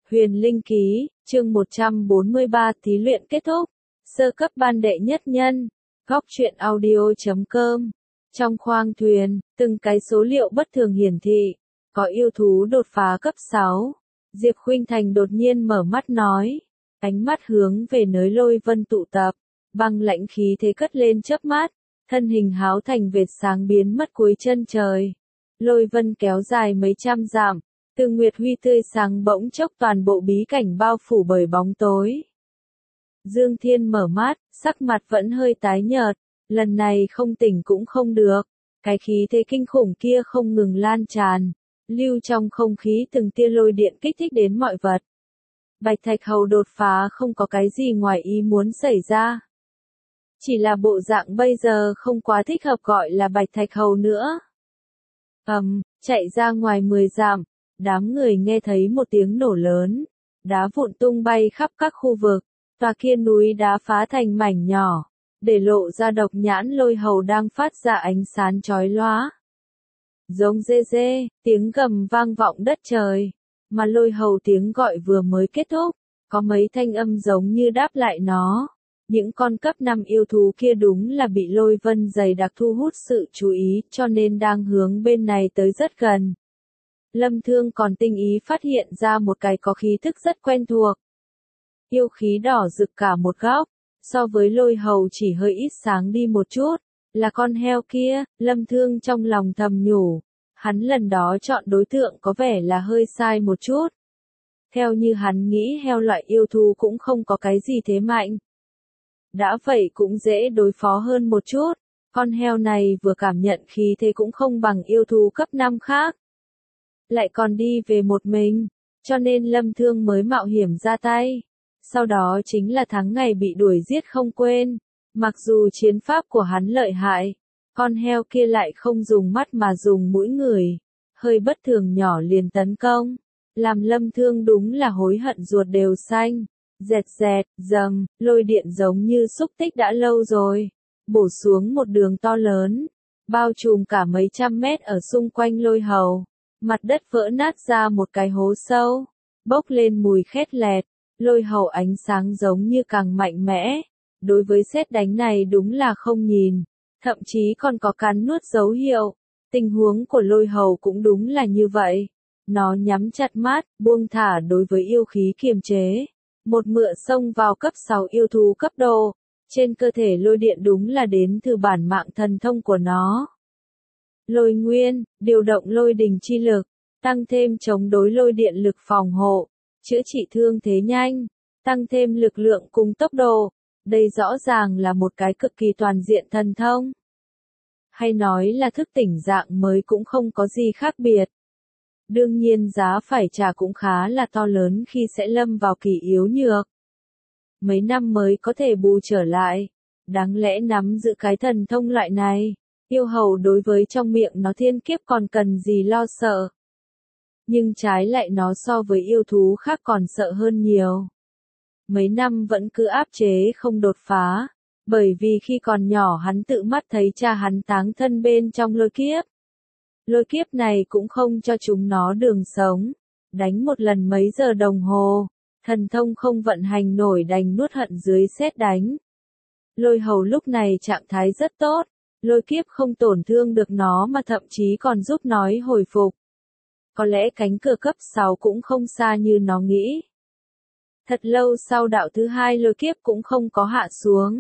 Huyền Linh Ký, chương 143 thí luyện kết thúc. Sơ cấp ban đệ nhất nhân. Góc truyện audio.com. Trong khoang thuyền, từng cái số liệu bất thường hiển thị. Có yêu thú đột phá cấp 6. Diệp Khuynh Thành đột nhiên mở mắt nói. Ánh mắt hướng về nơi Lôi Vân tụ tập. Băng lãnh khí thế cất lên chớp mắt. Thân hình háo thành vệt sáng biến mất cuối chân trời. Lôi Vân kéo dài mấy trăm dặm. Từ nguyệt huy tươi sáng bỗng chốc toàn bộ bí cảnh bao phủ bởi bóng tối. Dương Thiên mở mắt, sắc mặt vẫn hơi tái nhợt, lần này không tỉnh cũng không được. Cái khí thế kinh khủng kia không ngừng lan tràn, lưu trong không khí từng tia lôi điện kích thích đến mọi vật. Bạch Thạch Hầu đột phá không có cái gì ngoài ý muốn xảy ra. Chỉ là bộ dạng bây giờ không quá thích hợp gọi là Bạch Thạch Hầu nữa. Chạy ra ngoài 10 dặm. Đám người nghe thấy một tiếng nổ lớn, đá vụn tung bay khắp các khu vực, tòa kia núi đá phá thành mảnh nhỏ, để lộ ra độc nhãn Lôi Hầu đang phát ra ánh sáng chói lóa. Giống dê dê, tiếng gầm vang vọng đất trời, mà Lôi Hầu tiếng gọi vừa mới kết thúc, có mấy thanh âm giống như đáp lại nó. Những con cấp 5 yêu thú kia đúng là bị Lôi Vân dày đặc thu hút sự chú ý cho nên đang hướng bên này tới rất gần. Lâm Thương còn tinh ý phát hiện ra một cái có khí thức rất quen thuộc. Yêu khí đỏ rực cả một góc, so với Lôi Hầu chỉ hơi ít sáng đi một chút, là con heo kia. Lâm Thương trong lòng thầm nhủ, hắn lần đó chọn đối tượng có vẻ là hơi sai một chút. Theo như hắn nghĩ heo loại yêu thú cũng không có cái gì thế mạnh. Đã vậy cũng dễ đối phó hơn một chút, con heo này vừa cảm nhận khí thế cũng không bằng yêu thú cấp 5 khác. Lại còn đi về một mình, cho nên Lâm Thương mới mạo hiểm ra tay. Sau đó chính là tháng ngày bị đuổi giết không quên. Mặc dù chiến pháp của hắn lợi hại, con heo kia lại không dùng mắt mà dùng mũi người, hơi bất thường nhỏ liền tấn công, làm Lâm Thương đúng là hối hận ruột đều xanh. Dẹt dẹt, dầm, lôi điện giống như xúc tích đã lâu rồi, bổ xuống một đường to lớn, bao trùm cả mấy trăm mét ở xung quanh Lôi Hầu. Mặt đất vỡ nát ra một cái hố sâu, bốc lên mùi khét lẹt. Lôi Hầu ánh sáng giống như càng mạnh mẽ. Đối với sét đánh này đúng là không nhìn, thậm chí còn có cắn nuốt dấu hiệu. Tình huống của Lôi Hầu cũng đúng là như vậy. Nó nhắm chặt mắt, buông thả đối với yêu khí kiềm chế. Một mựa xông vào cấp 6 yêu thú cấp độ. Trên cơ thể lôi điện đúng là đến từ bản mạng thần thông của nó. Lôi nguyên, điều động lôi đình chi lực, tăng thêm chống đối lôi điện lực phòng hộ, chữa trị thương thế nhanh, tăng thêm lực lượng cùng tốc độ. Đây rõ ràng là một cái cực kỳ toàn diện thần thông. Hay nói là thức tỉnh dạng mới cũng không có gì khác biệt. Đương nhiên giá phải trả cũng khá là to lớn khi sẽ lâm vào kỳ yếu nhược. Mấy năm mới có thể bù trở lại. Đáng lẽ nắm giữ cái thần thông loại này. Yêu hầu đối với trong miệng nó thiên kiếp còn cần gì lo sợ. Nhưng trái lại nó so với yêu thú khác còn sợ hơn nhiều. Mấy năm vẫn cứ áp chế không đột phá. Bởi vì khi còn nhỏ hắn tự mắt thấy cha hắn táng thân bên trong lôi kiếp. Lôi kiếp này cũng không cho chúng nó đường sống. Đánh một lần mấy giờ đồng hồ. Thần thông không vận hành nổi đành nuốt hận dưới sét đánh. Lôi hầu lúc này trạng thái rất tốt. Lôi kiếp không tổn thương được nó mà thậm chí còn giúp nó hồi phục. Có lẽ cánh cửa cấp 6 cũng không xa như nó nghĩ. Thật lâu sau đạo thứ hai lôi kiếp cũng không có hạ xuống.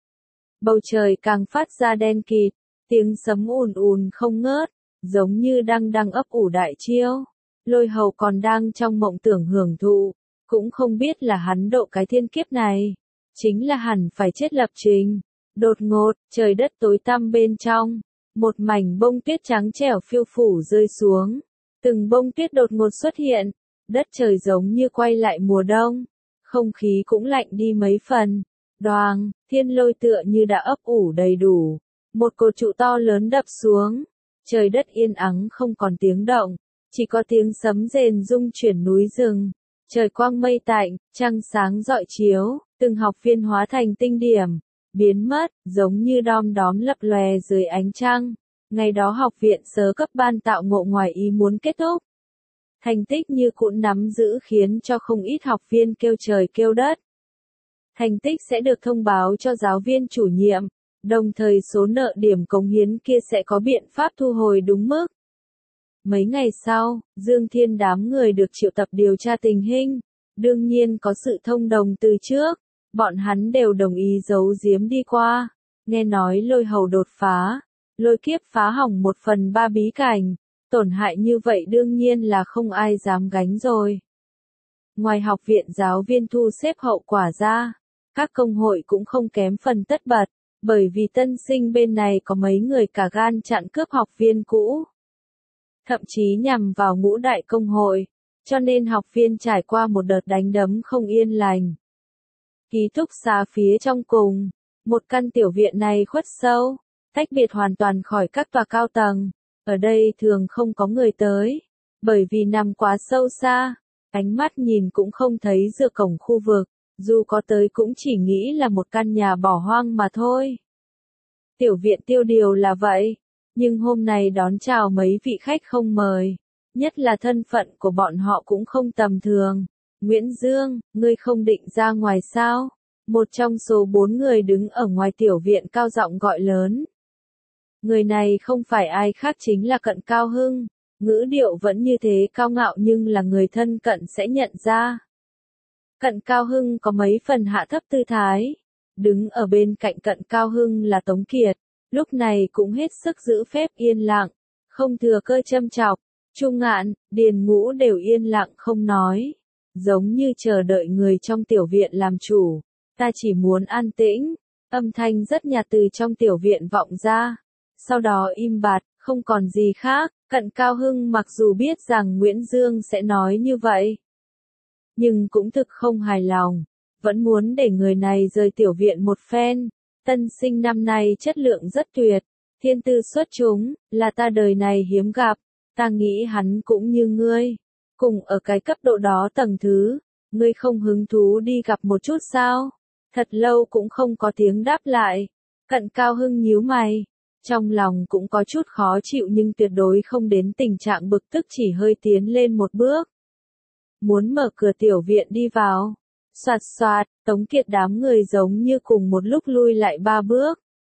Bầu trời càng phát ra đen kịt, tiếng sấm ùn ùn không ngớt, giống như đang ấp ủ đại chiêu. Lôi hầu còn đang trong mộng tưởng hưởng thụ, cũng không biết là hắn độ cái thiên kiếp này. Chính là hẳn phải chết lập trình. Đột ngột, trời đất tối tăm bên trong, một mảnh bông tuyết trắng trẻo phiêu phủ rơi xuống. Từng bông tuyết đột ngột xuất hiện, đất trời giống như quay lại mùa đông, không khí cũng lạnh đi mấy phần. Đoàng, thiên lôi tựa như đã ấp ủ đầy đủ, một cột trụ to lớn đập xuống, trời đất yên ắng không còn tiếng động, chỉ có tiếng sấm rền rung chuyển núi rừng. Trời quang mây tạnh, trăng sáng rọi chiếu, từng học viên hóa thành tinh điểm. Biến mất, giống như đom đóm lập lòe dưới ánh trăng. Ngày đó học viện sơ cấp ban tạo ngộ ngoài ý muốn kết thúc. Thành tích như cũ nắm giữ khiến cho không ít học viên kêu trời kêu đất. Thành tích sẽ được thông báo cho giáo viên chủ nhiệm, đồng thời số nợ điểm cống hiến kia sẽ có biện pháp thu hồi đúng mức. Mấy ngày sau, Dương Thiên đám người được triệu tập điều tra tình hình, đương nhiên có sự thông đồng từ trước, bọn hắn đều đồng ý giấu giếm đi qua, nghe nói lôi hầu đột phá, lôi kiếp phá hỏng 1/3 bí cảnh, tổn hại như vậy đương nhiên là không ai dám gánh rồi. Ngoài học viện giáo viên thu xếp hậu quả ra, các công hội cũng không kém phần tất bật, bởi vì tân sinh bên này có mấy người cả gan chặn cướp học viên cũ. Thậm chí nhằm vào ngũ đại công hội, cho nên học viên trải qua một đợt đánh đấm không yên lành. Ký túc xá phía trong cùng, một căn tiểu viện này khuất sâu, tách biệt hoàn toàn khỏi các tòa cao tầng, ở đây thường không có người tới, bởi vì nằm quá sâu xa, ánh mắt nhìn cũng không thấy giữa cổng khu vực, dù có tới cũng chỉ nghĩ là một căn nhà bỏ hoang mà thôi. Tiểu viện tiêu điều là vậy, nhưng hôm nay đón chào mấy vị khách không mời, nhất là thân phận của bọn họ cũng không tầm thường. Nguyễn Dương, ngươi không định ra ngoài sao? Một trong số 4 người đứng ở ngoài tiểu viện cao giọng gọi lớn. Người này không phải ai khác chính là Cận Cao Hưng, ngữ điệu vẫn như thế cao ngạo nhưng là người thân cận sẽ nhận ra. Cận Cao Hưng có mấy phần hạ thấp tư thái, đứng ở bên cạnh Cận Cao Hưng là Tống Kiệt, lúc này cũng hết sức giữ phép yên lặng, không thừa cơ châm chọc. Trung Ngạn, Điền Ngũ đều yên lặng không nói, giống như chờ đợi người trong tiểu viện làm chủ. Ta chỉ muốn an tĩnh, âm thanh rất nhạt từ trong tiểu viện vọng ra, sau đó im bặt, không còn gì khác. Cận Cao Hưng mặc dù biết rằng Nguyễn Dương sẽ nói như vậy, nhưng cũng thực không hài lòng, vẫn muốn để người này rời tiểu viện một phen. Tân sinh năm nay chất lượng rất tuyệt, thiên tư xuất chúng, là ta đời này hiếm gặp, ta nghĩ hắn cũng như ngươi, cùng ở cái cấp độ đó tầng thứ, ngươi không hứng thú đi gặp một chút sao? Thật lâu cũng không có tiếng đáp lại, Cận Cao Hưng nhíu mày, trong lòng cũng có chút khó chịu nhưng tuyệt đối không đến tình trạng bực tức, chỉ hơi tiến lên một bước. Muốn mở cửa tiểu viện đi vào. Soạt soạt, Tống Kiệt đám người giống như cùng một lúc lui lại 3 bước.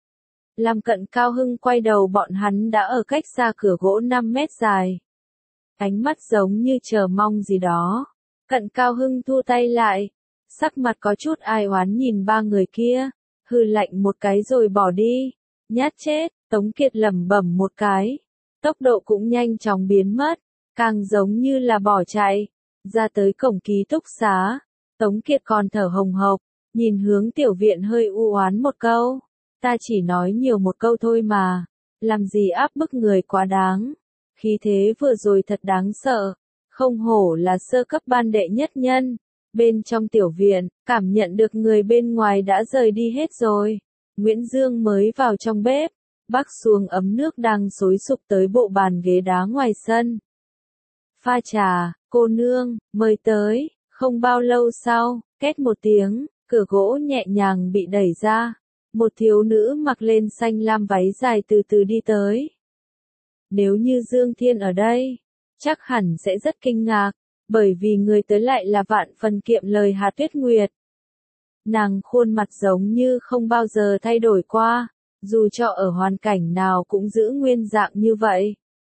Làm Cận Cao Hưng quay đầu bọn hắn đã ở cách xa cửa gỗ 5 mét dài. Ánh mắt giống như chờ mong gì đó. Cận Cao Hưng thu tay lại, sắc mặt có chút ai oán nhìn 3 người kia, hừ lạnh một cái rồi bỏ đi. Nhát chết, Tống Kiệt lẩm bẩm một cái, tốc độ cũng nhanh chóng biến mất, càng giống như là bỏ chạy. Ra tới cổng ký túc xá, Tống Kiệt còn thở hồng hộc, nhìn hướng tiểu viện hơi u oán một câu. Ta chỉ nói nhiều một câu thôi mà, làm gì áp bức người quá đáng. Khí thế vừa rồi thật đáng sợ, không hổ là sơ cấp ban đệ nhất nhân. Bên trong tiểu viện, cảm nhận được người bên ngoài đã rời đi hết rồi. Nguyễn Dương mới vào trong bếp, bắc xuống ấm nước đang xối sục tới bộ bàn ghế đá ngoài sân. Pha trà, cô nương, mời tới. Không bao lâu sau, két một tiếng, cửa gỗ nhẹ nhàng bị đẩy ra. Một thiếu nữ mặc lên xanh lam váy dài từ từ đi tới. Nếu như Dương Thiên ở đây, chắc hẳn sẽ rất kinh ngạc, bởi vì người tới lại là vạn phần kiệm lời Hà Tuyết Nguyệt. Nàng khuôn mặt giống như không bao giờ thay đổi qua, dù cho ở hoàn cảnh nào cũng giữ nguyên dạng như vậy.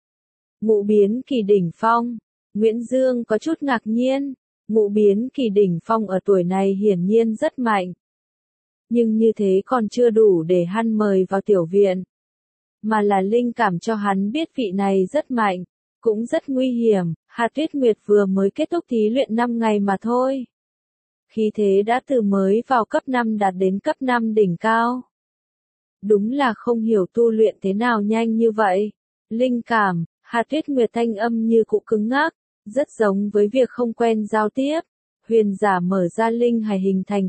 Ngũ biến kỳ đỉnh phong, Nguyễn Dương có chút ngạc nhiên. Ngũ biến kỳ đỉnh phong ở tuổi này hiển nhiên rất mạnh. Nhưng như thế còn chưa đủ để hắn mời vào tiểu viện. Mà là linh cảm cho hắn biết vị này rất mạnh, cũng rất nguy hiểm. Hà Tuyết Nguyệt vừa mới kết thúc thí luyện 5 ngày mà thôi. Khí thế đã từ mới vào cấp 5 đạt đến cấp 5 đỉnh cao. Đúng là không hiểu tu luyện thế nào nhanh như vậy. Linh cảm, Hà Tuyết Nguyệt thanh âm như cụ cứng ngắc. Rất giống với việc không quen giao tiếp, huyền giả mở ra linh hài hình thành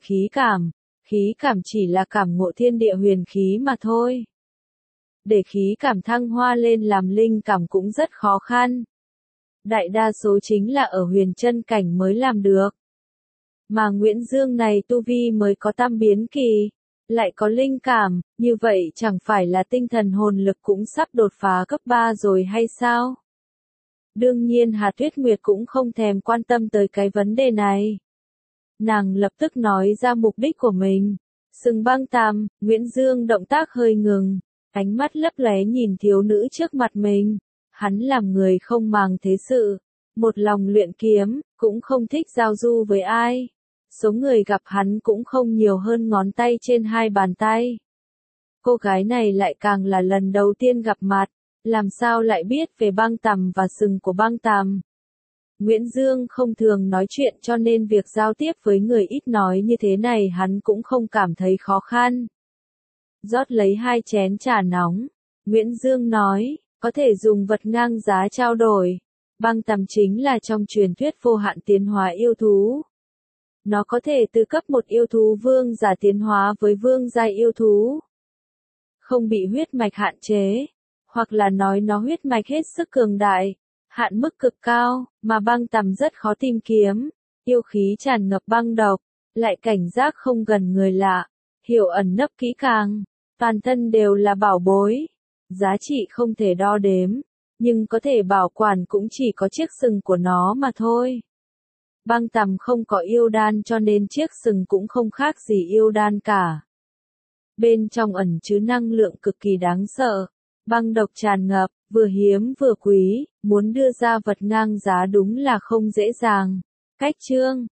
khí cảm chỉ là cảm ngộ thiên địa huyền khí mà thôi. Để khí cảm thăng hoa lên làm linh cảm cũng rất khó khăn. Đại đa số chính là ở huyền chân cảnh mới làm được. Mà Nguyễn Dương này tu vi mới có tam biến kỳ, lại có linh cảm, như vậy chẳng phải là tinh thần hồn lực cũng sắp đột phá cấp 3 rồi hay sao? Đương nhiên Hà Tuyết Nguyệt cũng không thèm quan tâm tới cái vấn đề này. Nàng lập tức nói ra mục đích của mình. Sừng băng tằm, Nguyễn Dương động tác hơi ngừng, ánh mắt lấp lóe nhìn thiếu nữ trước mặt mình. Hắn làm người không màng thế sự, một lòng luyện kiếm, cũng không thích giao du với ai. Số người gặp hắn cũng không nhiều hơn ngón tay trên hai bàn tay. Cô gái này lại càng là lần đầu tiên gặp mặt, làm sao lại biết về băng tằm và sừng của băng tằm. Nguyễn Dương không thường nói chuyện cho nên việc giao tiếp với người ít nói như thế này hắn cũng không cảm thấy khó khăn. Rót lấy 2 chén trà nóng, Nguyễn Dương nói, có thể dùng vật ngang giá trao đổi. Băng tằm chính là trong truyền thuyết vô hạn tiến hóa yêu thú. Nó có thể từ cấp một yêu thú vương giả tiến hóa với vương giai yêu thú. Không bị huyết mạch hạn chế, hoặc là nói nó huyết mạch hết sức cường đại, hạn mức cực cao, mà băng tằm rất khó tìm kiếm, yêu khí tràn ngập băng độc, lại cảnh giác không gần người lạ, hiểu ẩn nấp kỹ càng, toàn thân đều là bảo bối, giá trị không thể đo đếm, nhưng có thể bảo quản cũng chỉ có chiếc sừng của nó mà thôi. Băng tằm không có yêu đan cho nên chiếc sừng cũng không khác gì yêu đan cả. Bên trong ẩn chứa năng lượng cực kỳ đáng sợ, băng độc tràn ngập, vừa hiếm vừa quý, muốn đưa ra vật ngang giá đúng là không dễ dàng. Cách chương